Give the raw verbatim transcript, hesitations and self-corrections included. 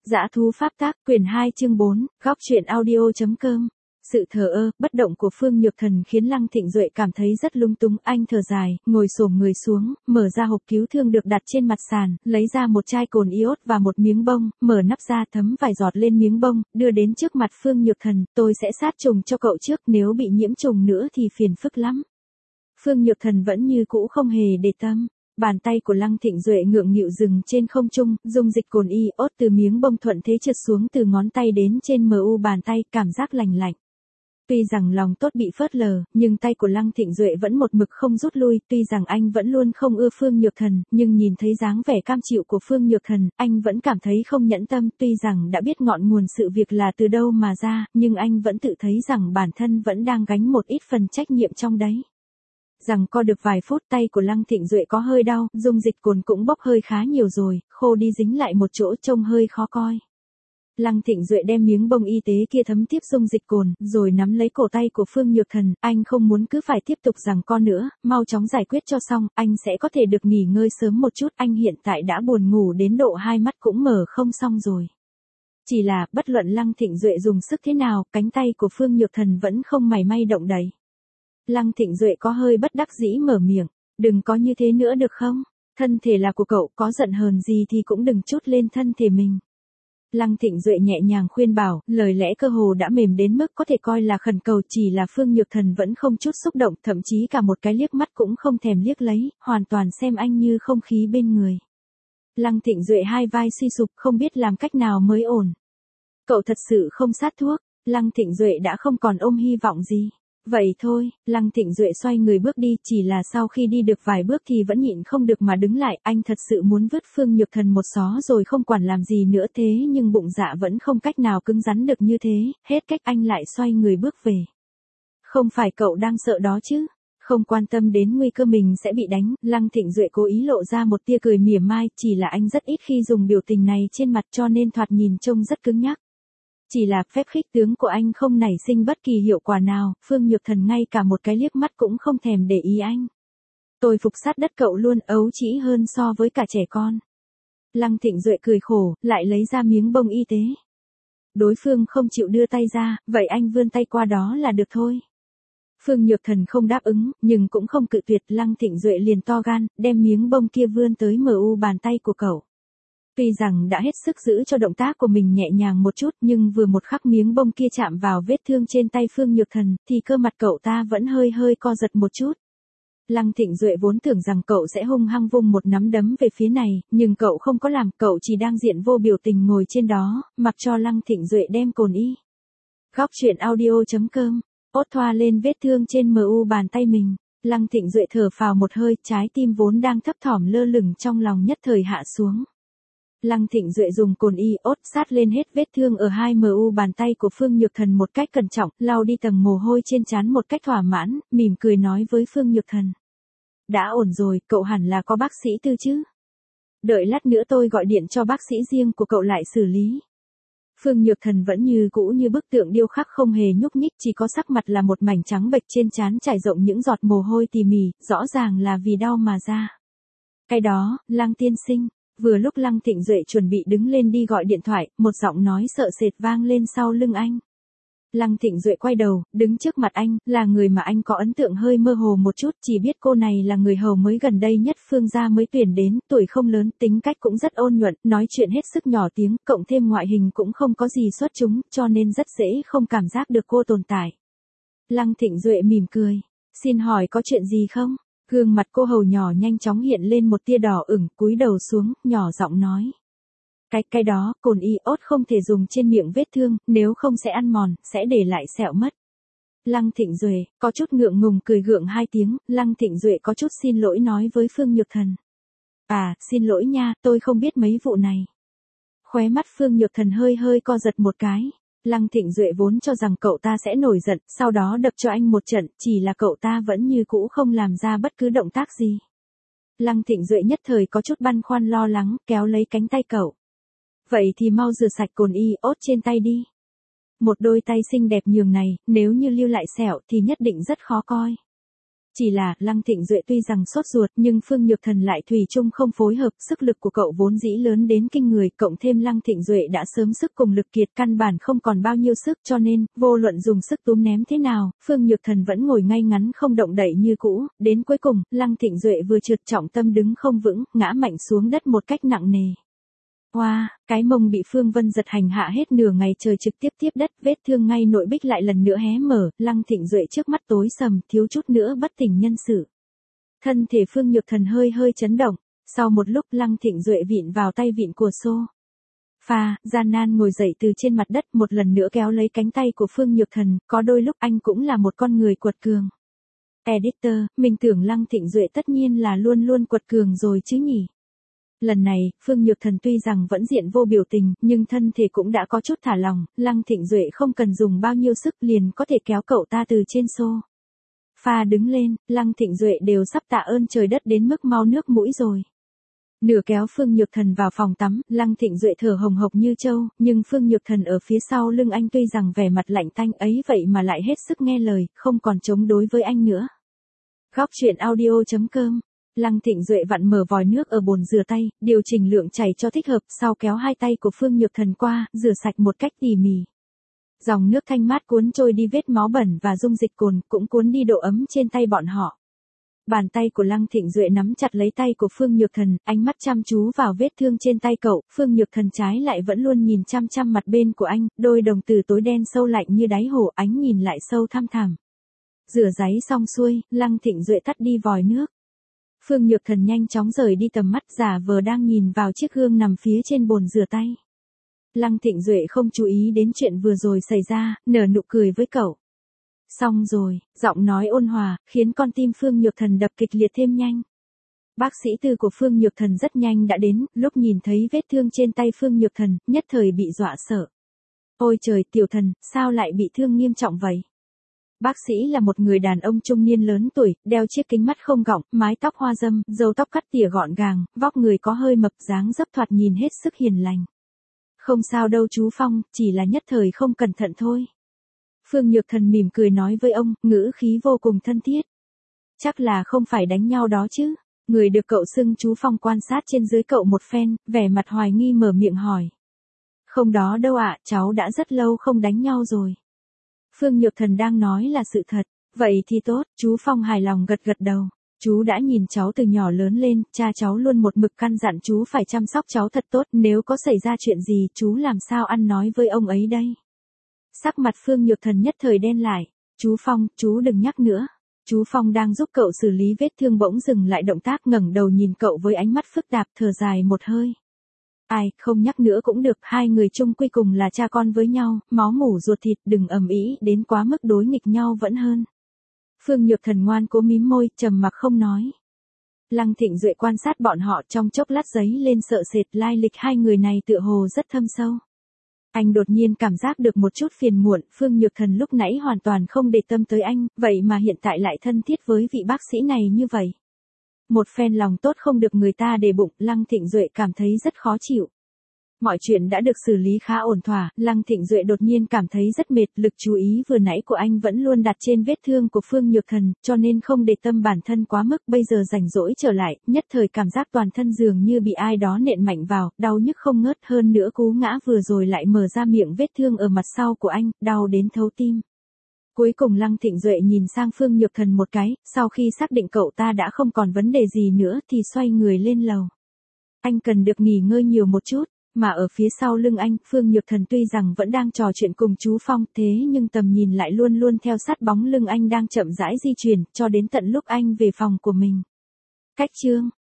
Dã thú pháp tác, quyển hai chương bốn, góc truyện audio.com. Sự thờ ơ, bất động của Phương Nhược Thần khiến Lăng Thịnh Duệ cảm thấy rất lung túng, anh thở dài, ngồi xổm người xuống, mở ra hộp cứu thương được đặt trên mặt sàn, lấy ra một chai cồn iốt và một miếng bông, mở nắp ra thấm vài giọt lên miếng bông, đưa đến trước mặt Phương Nhược Thần, tôi sẽ sát trùng cho cậu trước, nếu bị nhiễm trùng nữa thì phiền phức lắm. Phương Nhược Thần vẫn như cũ không hề để tâm. Bàn tay của Lăng Thịnh Duệ ngượng nghịu dừng trên không trung, dung dịch cồn iốt từ miếng bông thuận thế trượt xuống từ ngón tay đến trên mu bàn tay, cảm giác lành lạnh. Tuy rằng lòng tốt bị phớt lờ, nhưng tay của Lăng Thịnh Duệ vẫn một mực không rút lui, tuy rằng anh vẫn luôn không ưa Phương Nhược Thần, nhưng nhìn thấy dáng vẻ cam chịu của Phương Nhược Thần, anh vẫn cảm thấy không nhẫn tâm, tuy rằng đã biết ngọn nguồn sự việc là từ đâu mà ra, nhưng anh vẫn tự thấy rằng bản thân vẫn đang gánh một ít phần trách nhiệm trong đấy. Rằng co được vài phút, tay của Lăng Thịnh Duệ có hơi đau, dung dịch cồn cũng bốc hơi khá nhiều rồi, khô đi dính lại một chỗ trông hơi khó coi. Lăng Thịnh Duệ đem miếng bông y tế kia thấm tiếp dung dịch cồn, rồi nắm lấy cổ tay của Phương Nhược Thần, anh không muốn cứ phải tiếp tục rằng co nữa, mau chóng giải quyết cho xong, anh sẽ có thể được nghỉ ngơi sớm một chút, anh hiện tại đã buồn ngủ đến độ hai mắt cũng mở không xong rồi. Chỉ là, bất luận Lăng Thịnh Duệ dùng sức thế nào, cánh tay của Phương Nhược Thần vẫn không mảy may động đậy. Lăng Thịnh Duệ có hơi bất đắc dĩ mở miệng, đừng có như thế nữa được không? Thân thể là của cậu, có giận hờn gì thì cũng đừng trút lên thân thể mình. Lăng Thịnh Duệ nhẹ nhàng khuyên bảo, lời lẽ cơ hồ đã mềm đến mức có thể coi là khẩn cầu, chỉ là Phương Nhược Thần vẫn không chút xúc động, thậm chí cả một cái liếc mắt cũng không thèm liếc lấy, hoàn toàn xem anh như không khí bên người. Lăng Thịnh Duệ hai vai suy sụp, không biết làm cách nào mới ổn. Cậu thật sự không sát thuốc, Lăng Thịnh Duệ đã không còn ôm hy vọng gì. Vậy thôi, Lăng Thịnh Duệ xoay người bước đi, chỉ là sau khi đi được vài bước thì vẫn nhịn không được mà đứng lại, anh thật sự muốn vứt Phương Nhược Thần một xó rồi không quản làm gì nữa, thế nhưng bụng dạ vẫn không cách nào cứng rắn được như thế, hết cách anh lại xoay người bước về. Không phải cậu đang sợ đó chứ? Không quan tâm đến nguy cơ mình sẽ bị đánh, Lăng Thịnh Duệ cố ý lộ ra một tia cười mỉa mai, chỉ là anh rất ít khi dùng biểu tình này trên mặt cho nên thoạt nhìn trông rất cứng nhắc. Chỉ là phép khích tướng của anh không nảy sinh bất kỳ hiệu quả nào, Phương Nhược Thần ngay cả một cái liếc mắt cũng không thèm để ý anh. Tôi phục sát đất cậu luôn, ấu trĩ hơn so với cả trẻ con. Lăng Thịnh Duệ cười khổ, lại lấy ra miếng bông y tế. Đối phương không chịu đưa tay ra, vậy anh vươn tay qua đó là được thôi. Phương Nhược Thần không đáp ứng, nhưng cũng không cự tuyệt, Lăng Thịnh Duệ liền to gan, đem miếng bông kia vươn tới mu bàn tay của cậu. Tuy rằng đã hết sức giữ cho động tác của mình nhẹ nhàng một chút, nhưng vừa một khắc miếng bông kia chạm vào vết thương trên tay Phương Nhược Thần, thì cơ mặt cậu ta vẫn hơi hơi co giật một chút. Lăng Thịnh Duệ vốn tưởng rằng cậu sẽ hung hăng vung một nắm đấm về phía này, nhưng cậu không có làm, cậu chỉ đang diện vô biểu tình ngồi trên đó, mặc cho Lăng Thịnh Duệ đem cồn y. Góc truyện audio.com, ốt thoa lên vết thương trên mu bàn tay mình. Lăng Thịnh Duệ thở phào một hơi, trái tim vốn đang thấp thỏm lơ lửng trong lòng nhất thời hạ xuống. Lăng Thịnh Duệ dùng cồn iốt sát lên hết vết thương ở hai mu bàn tay của Phương Nhược Thần một cách cẩn trọng, lau đi tầng mồ hôi trên trán một cách thỏa mãn, mỉm cười nói với Phương Nhược Thần. Đã ổn rồi, cậu hẳn là có bác sĩ tư chứ? Đợi lát nữa tôi gọi điện cho bác sĩ riêng của cậu lại xử lý. Phương Nhược Thần vẫn như cũ như bức tượng điêu khắc không hề nhúc nhích, chỉ có sắc mặt là một mảnh trắng bệch, trên trán trải rộng những giọt mồ hôi tỉ mỉ, rõ ràng là vì đau mà ra. Cái đó, Lăng tiên sinh. Vừa lúc Lăng Thịnh Duệ chuẩn bị đứng lên đi gọi điện thoại, một giọng nói sợ sệt vang lên sau lưng anh. Lăng Thịnh Duệ quay đầu, đứng trước mặt anh, là người mà anh có ấn tượng hơi mơ hồ một chút, chỉ biết cô này là người hầu mới gần đây nhất Phương gia mới tuyển đến, tuổi không lớn, tính cách cũng rất ôn nhuận, nói chuyện hết sức nhỏ tiếng, cộng thêm ngoại hình cũng không có gì xuất chúng, cho nên rất dễ không cảm giác được cô tồn tại. Lăng Thịnh Duệ mỉm cười, xin hỏi có chuyện gì không? Gương mặt cô hầu nhỏ nhanh chóng hiện lên một tia đỏ ửng, cúi đầu xuống, nhỏ giọng nói. Cái, cái đó, cồn iốt không thể dùng trên miệng vết thương, nếu không sẽ ăn mòn, sẽ để lại sẹo mất. Lăng Thịnh Duệ, có chút ngượng ngùng cười gượng hai tiếng, Lăng Thịnh Duệ có chút xin lỗi nói với Phương Nhược Thần. À, xin lỗi nha, tôi không biết mấy vụ này. Khóe mắt Phương Nhược Thần hơi hơi co giật một cái. Lăng Thịnh Duệ vốn cho rằng cậu ta sẽ nổi giận, sau đó đập cho anh một trận, chỉ là cậu ta vẫn như cũ không làm ra bất cứ động tác gì. Lăng Thịnh Duệ nhất thời có chút băn khoăn lo lắng, kéo lấy cánh tay cậu. Vậy thì mau rửa sạch cồn iốt trên tay đi. Một đôi tay xinh đẹp nhường này, nếu như lưu lại sẹo thì nhất định rất khó coi. chỉ là, Lăng Thịnh Duệ tuy rằng sốt ruột nhưng Phương Nhược Thần lại thủy chung không phối hợp, sức lực của cậu vốn dĩ lớn đến kinh người, cộng thêm Lăng Thịnh Duệ đã sớm sức cùng lực kiệt căn bản không còn bao nhiêu sức cho nên, vô luận dùng sức túm ném thế nào, Phương Nhược Thần vẫn ngồi ngay ngắn không động đậy như cũ, đến cuối cùng, Lăng Thịnh Duệ vừa trượt trọng tâm đứng không vững, ngã mạnh xuống đất một cách nặng nề. Hoa, wow, cái mông bị Phương Vân giật hành hạ hết nửa ngày trời trực tiếp tiếp đất, vết thương ngay nội bích lại lần nữa hé mở, Lăng Thịnh Duệ trước mắt tối sầm, thiếu chút nữa bất tỉnh nhân sự. Thân thể Phương Nhược Thần hơi hơi chấn động, sau một lúc Lăng Thịnh Duệ vịn vào tay vịn của xô pha, gian nan ngồi dậy từ trên mặt đất, một lần nữa kéo lấy cánh tay của Phương Nhược Thần, có đôi lúc anh cũng là một con người quật cường. Editor, mình tưởng Lăng Thịnh Duệ tất nhiên là luôn luôn quật cường rồi chứ nhỉ. Lần này, Phương Nhược Thần tuy rằng vẫn diện vô biểu tình, nhưng thân thể cũng đã có chút thả lỏng, Lăng Thịnh Duệ không cần dùng bao nhiêu sức liền có thể kéo cậu ta từ trên xô pha đứng lên, Lăng Thịnh Duệ đều sắp tạ ơn trời đất đến mức mau nước mũi rồi. Nửa kéo Phương Nhược Thần vào phòng tắm, Lăng Thịnh Duệ thở hồng hộc như trâu, nhưng Phương Nhược Thần ở phía sau lưng anh tuy rằng vẻ mặt lạnh tanh ấy vậy mà lại hết sức nghe lời, không còn chống đối với anh nữa. Góc truyện audio chấm com. Lăng Thịnh Duệ vặn mở vòi nước ở bồn rửa tay, điều chỉnh lượng chảy cho thích hợp, sau kéo hai tay của Phương Nhược Thần qua, rửa sạch một cách tỉ mỉ. Dòng nước thanh mát cuốn trôi đi vết máu bẩn và dung dịch cồn, cũng cuốn đi độ ấm trên tay bọn họ. Bàn tay của Lăng Thịnh Duệ nắm chặt lấy tay của Phương Nhược Thần, ánh mắt chăm chú vào vết thương trên tay cậu, Phương Nhược Thần trái lại vẫn luôn nhìn chăm chăm mặt bên của anh, đôi đồng tử tối đen sâu lạnh như đáy hồ, ánh nhìn lại sâu thăm thẳm. Rửa ráy xong xuôi, Lăng Thịnh Duệ tắt đi vòi nước. Phương Nhược Thần nhanh chóng rời đi tầm mắt, giả vờ đang nhìn vào chiếc gương nằm phía trên bồn rửa tay. Lăng Thịnh Duệ không chú ý đến chuyện vừa rồi xảy ra, nở nụ cười với cậu. Xong rồi, giọng nói ôn hòa, khiến con tim Phương Nhược Thần đập kịch liệt thêm nhanh. Bác sĩ tư của Phương Nhược Thần rất nhanh đã đến, lúc nhìn thấy vết thương trên tay Phương Nhược Thần, nhất thời bị dọa sợ. Ôi trời, tiểu thần, sao lại bị thương nghiêm trọng vậy? Bác sĩ là một người đàn ông trung niên lớn tuổi, đeo chiếc kính mắt không gọng, mái tóc hoa râm, râu tóc cắt tỉa gọn gàng, vóc người có hơi mập, dáng dấp thoạt nhìn hết sức hiền lành. Không sao đâu chú Phong, chỉ là nhất thời không cẩn thận thôi. Phương Nhược Thần mỉm cười nói với ông, ngữ khí vô cùng thân thiết. Chắc là không phải đánh nhau đó chứ? Người được cậu xưng chú Phong quan sát trên dưới cậu một phen, vẻ mặt hoài nghi mở miệng hỏi. Không đó đâu ạ, cháu đã rất lâu không đánh nhau rồi. Phương Nhược Thần đang nói là sự thật. Vậy thì tốt, chú Phong hài lòng gật gật đầu. Chú đã nhìn cháu từ nhỏ lớn lên, cha cháu luôn một mực căn dặn chú phải chăm sóc cháu thật tốt, nếu có xảy ra chuyện gì chú làm sao ăn nói với ông ấy đây. Sắc mặt Phương Nhược Thần nhất thời đen lại. Chú Phong, chú đừng nhắc nữa. Chú Phong đang giúp cậu xử lý vết thương bỗng dừng lại động tác, ngẩng đầu nhìn cậu với ánh mắt phức tạp, thở dài một hơi. Ai, không nhắc nữa cũng được, hai người chung quy cùng là cha con với nhau, máu mủ ruột thịt, đừng ầm ĩ đến quá mức đối nghịch nhau vẫn hơn. Phương Nhược Thần ngoan cố mím môi, trầm mặc không nói. Lăng Thịnh Duệ quan sát bọn họ, trong chốc lát giấy lên sợ sệt, lai lịch hai người này tựa hồ rất thâm sâu. Anh đột nhiên cảm giác được một chút phiền muộn, Phương Nhược Thần lúc nãy hoàn toàn không để tâm tới anh, vậy mà hiện tại lại thân thiết với vị bác sĩ này như vậy. Một phen lòng tốt không được người ta để bụng, Lăng Thịnh Duệ cảm thấy rất khó chịu. Mọi chuyện đã được xử lý khá ổn thỏa, Lăng Thịnh Duệ đột nhiên cảm thấy rất mệt, lực chú ý vừa nãy của anh vẫn luôn đặt trên vết thương của Phương Nhược Thần, cho nên không để tâm bản thân quá mức, bây giờ rảnh rỗi trở lại, nhất thời cảm giác toàn thân dường như bị ai đó nện mạnh vào, đau nhức không ngớt, hơn nữa cú ngã vừa rồi lại mở ra miệng vết thương ở mặt sau của anh, đau đến thấu tim. Cuối cùng Lăng Thịnh Duệ nhìn sang Phương Nhược Thần một cái, sau khi xác định cậu ta đã không còn vấn đề gì nữa thì xoay người lên lầu. Anh cần được nghỉ ngơi nhiều một chút. Mà ở phía sau lưng anh, Phương Nhược Thần tuy rằng vẫn đang trò chuyện cùng chú Phong, thế nhưng tầm nhìn lại luôn luôn theo sát bóng lưng anh đang chậm rãi di chuyển, cho đến tận lúc anh về phòng của mình. Cách chương